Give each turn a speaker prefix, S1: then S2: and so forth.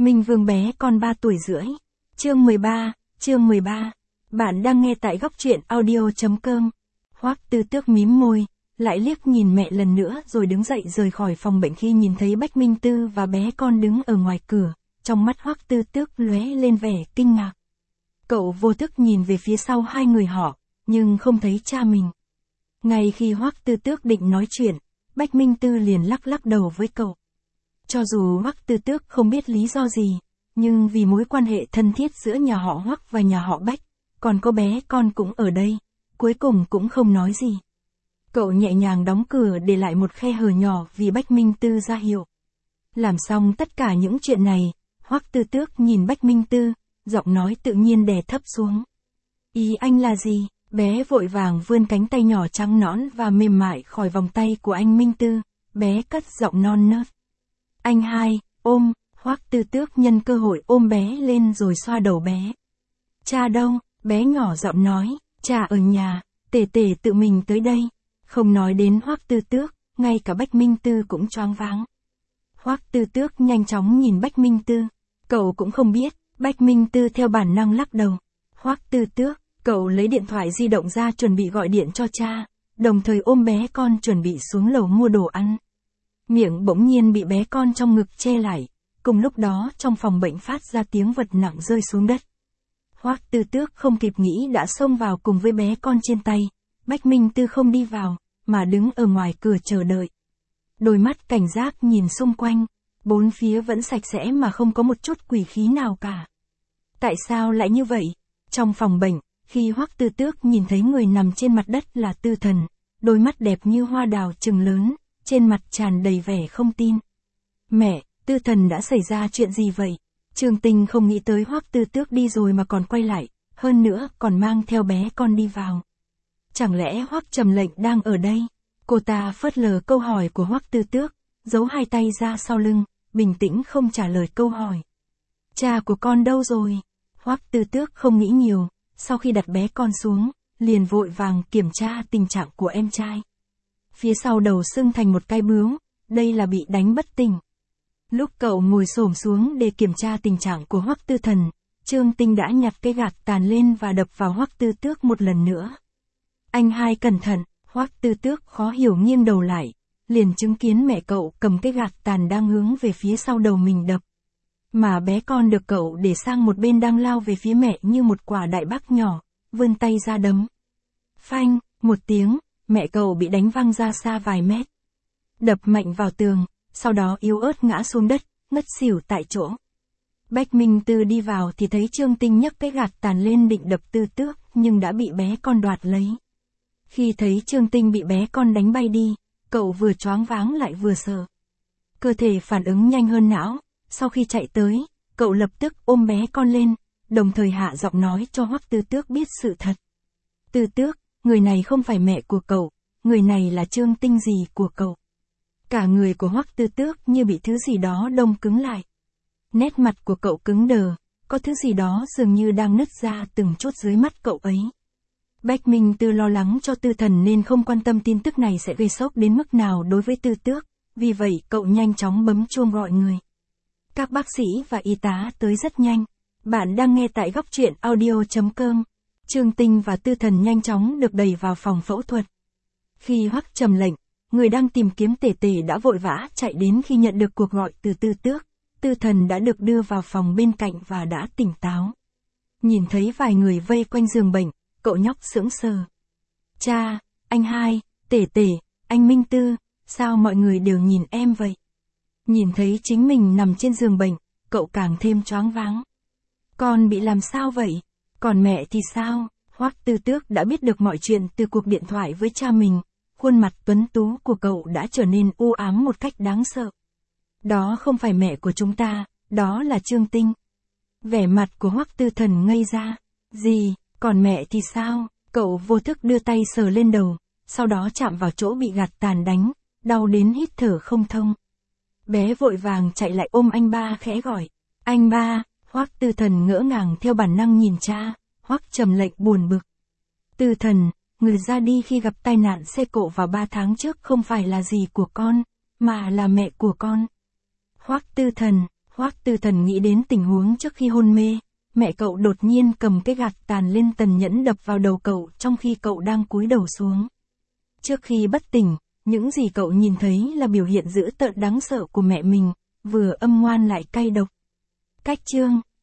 S1: Minh Vương bé con 3 tuổi rưỡi. Chương 13. Bạn đang nghe tại góc truyện audio.com. Hoắc Tư Tước mím môi, lại liếc nhìn mẹ lần nữa rồi đứng dậy rời khỏi phòng bệnh. Khi nhìn thấy Bách Minh Tư và bé con đứng ở ngoài cửa, trong mắt Hoắc Tư Tước lóe lên vẻ kinh ngạc. Cậu vô thức nhìn về phía sau hai người họ, nhưng không thấy cha mình. Ngay khi Hoắc Tư Tước định nói chuyện, Bách Minh Tư liền lắc đầu với cậu. Cho dù Hoắc Tư Tước không biết lý do gì, nhưng vì mối quan hệ thân thiết giữa nhà họ Hoắc và nhà họ Bách, còn có bé con cũng ở đây, cuối cùng cũng không nói gì. Cậu nhẹ nhàng đóng cửa để lại một khe hở nhỏ vì Bách Minh Tư ra hiệu. Làm xong tất cả những chuyện này, Hoắc Tư Tước nhìn Bách Minh Tư, giọng nói tự nhiên đè thấp xuống. Ý anh là gì? Bé vội vàng vươn cánh tay nhỏ trắng nõn và mềm mại khỏi vòng tay của anh Minh Tư, bé cất giọng non nớt. Anh hai, ôm. Hoắc Tư Tước nhân cơ hội ôm bé lên rồi xoa đầu bé. Cha đâu? Bé nhỏ giọng nói, cha ở nhà, tể tự mình tới đây. Không nói đến Hoắc Tư Tước, ngay cả Bách Minh Tư cũng choáng váng. Hoắc Tư Tước nhanh chóng nhìn Bách Minh Tư. Cậu cũng không biết, Bách Minh Tư theo bản năng lắc đầu. Hoắc Tư Tước, cậu lấy điện thoại di động ra chuẩn bị gọi điện cho cha, đồng thời ôm bé con chuẩn bị xuống lầu mua đồ ăn. Miệng bỗng nhiên bị bé con trong ngực che lại, cùng lúc đó trong phòng bệnh phát ra tiếng vật nặng rơi xuống đất. Hoắc Tư Tước không kịp nghĩ đã xông vào cùng với bé con trên tay. Bách Minh Tư không đi vào, mà đứng ở ngoài cửa chờ đợi. Đôi mắt cảnh giác nhìn xung quanh, bốn phía vẫn sạch sẽ mà không có một chút quỷ khí nào cả. Tại sao lại như vậy? Trong phòng bệnh, khi Hoắc Tư Tước nhìn thấy người nằm trên mặt đất là Tư Thần, đôi mắt đẹp như hoa đào trừng lớn, trên mặt tràn đầy vẻ không tin. Mẹ, Tư Thần đã xảy ra chuyện gì vậy? Trương Tinh không nghĩ tới Hoắc Tư Tước đi rồi mà còn quay lại, hơn nữa còn mang theo bé con đi vào. Chẳng lẽ Hoắc Trầm Lệnh đang ở đây? Cô ta phớt lờ câu hỏi của Hoắc Tư Tước, giấu hai tay ra sau lưng, bình tĩnh không trả lời câu hỏi. Cha của con đâu rồi? Hoắc Tư Tước không nghĩ nhiều, sau khi đặt bé con xuống, liền vội vàng kiểm tra tình trạng của em trai. Phía sau đầu sưng thành một cái bướu, đây là bị đánh bất tỉnh. Lúc cậu ngồi xổm xuống để kiểm tra tình trạng của Hoắc Tư Thần, Trương Tinh đã nhặt cái gạt tàn lên và đập vào Hoắc Tư Tước một lần nữa. Anh hai cẩn thận. Hoắc Tư Tước khó hiểu nghiêng đầu lại, liền chứng kiến mẹ cậu cầm cái gạt tàn đang hướng về phía sau đầu mình đập. Mà bé con được cậu để sang một bên đang lao về phía mẹ như một quả đại bác nhỏ, vươn tay ra đấm. Phanh, một tiếng, mẹ cậu bị đánh văng ra xa vài mét. Đập mạnh vào tường, sau đó yếu ớt ngã xuống đất, ngất xỉu tại chỗ. Bách Minh Tư đi vào thì thấy Trương Tinh nhấc cái gạt tàn lên định đập Tư Tước, nhưng đã bị bé con đoạt lấy. Khi thấy Trương Tinh bị bé con đánh bay đi, cậu vừa choáng váng lại vừa sợ. Cơ thể phản ứng nhanh hơn não, sau khi chạy tới, cậu lập tức ôm bé con lên, đồng thời hạ giọng nói cho Hoắc Tư Tước biết sự thật. Tư Tước, người này không phải mẹ của cậu, người này là Trương Tinh dì của cậu. Cả người của Hoắc Tư Tước như bị thứ gì đó đông cứng lại. Nét mặt của cậu cứng đờ, có thứ gì đó dường như đang nứt ra từng chút dưới mắt cậu ấy. Bách Minh Tư lo lắng cho Tư Thần nên không quan tâm tin tức này sẽ gây sốc đến mức nào đối với Tư Tước, vì vậy cậu nhanh chóng bấm chuông gọi người. Các bác sĩ và y tá tới rất nhanh. Bạn đang nghe tại góc truyện audio.com. Trương Tinh và Tư Thần nhanh chóng được đẩy vào phòng phẫu thuật. Khi Hoắc Trầm Lệnh, người đang tìm kiếm tể đã vội vã chạy đến khi nhận được cuộc gọi từ Tư Tước, Tư Thần đã được đưa vào phòng bên cạnh và đã tỉnh táo. Nhìn thấy vài người vây quanh giường bệnh, cậu nhóc sững sờ. Cha, anh hai, tể, anh Minh Tư, sao mọi người đều nhìn em vậy? Nhìn thấy chính mình nằm trên giường bệnh, cậu càng thêm choáng váng. Con bị làm sao vậy? Còn mẹ thì sao? Hoắc Tư Tước đã biết được mọi chuyện từ cuộc điện thoại với cha mình, khuôn mặt tuấn tú của cậu đã trở nên u ám một cách đáng sợ. Đó không phải mẹ của chúng ta, đó là Trương Tinh. Vẻ mặt của Hoắc Tư Thần ngây ra. Gì? Còn mẹ thì sao? Cậu vô thức đưa tay sờ lên đầu, sau đó chạm vào chỗ bị gạt tàn đánh, đau đến hít thở không thông. Bé vội vàng chạy lại ôm anh ba khẽ gọi. Anh ba. Hoắc Tư Thần ngỡ ngàng theo bản năng nhìn cha. Hoắc Trầm Lệnh buồn bực. Tư Thần, người ra đi khi gặp tai nạn xe cộ vào 3 tháng trước không phải là dì của con, mà là mẹ của con. Hoắc Tư Thần. Hoắc Tư Thần nghĩ đến tình huống trước khi hôn mê, mẹ cậu đột nhiên cầm cái gạt tàn lên tần nhẫn đập vào đầu cậu trong khi cậu đang cúi đầu xuống. Trước khi bất tỉnh, những gì cậu nhìn thấy là biểu hiện dữ tợn đáng sợ của mẹ mình, vừa âm ngoan lại cay độc. Cách chương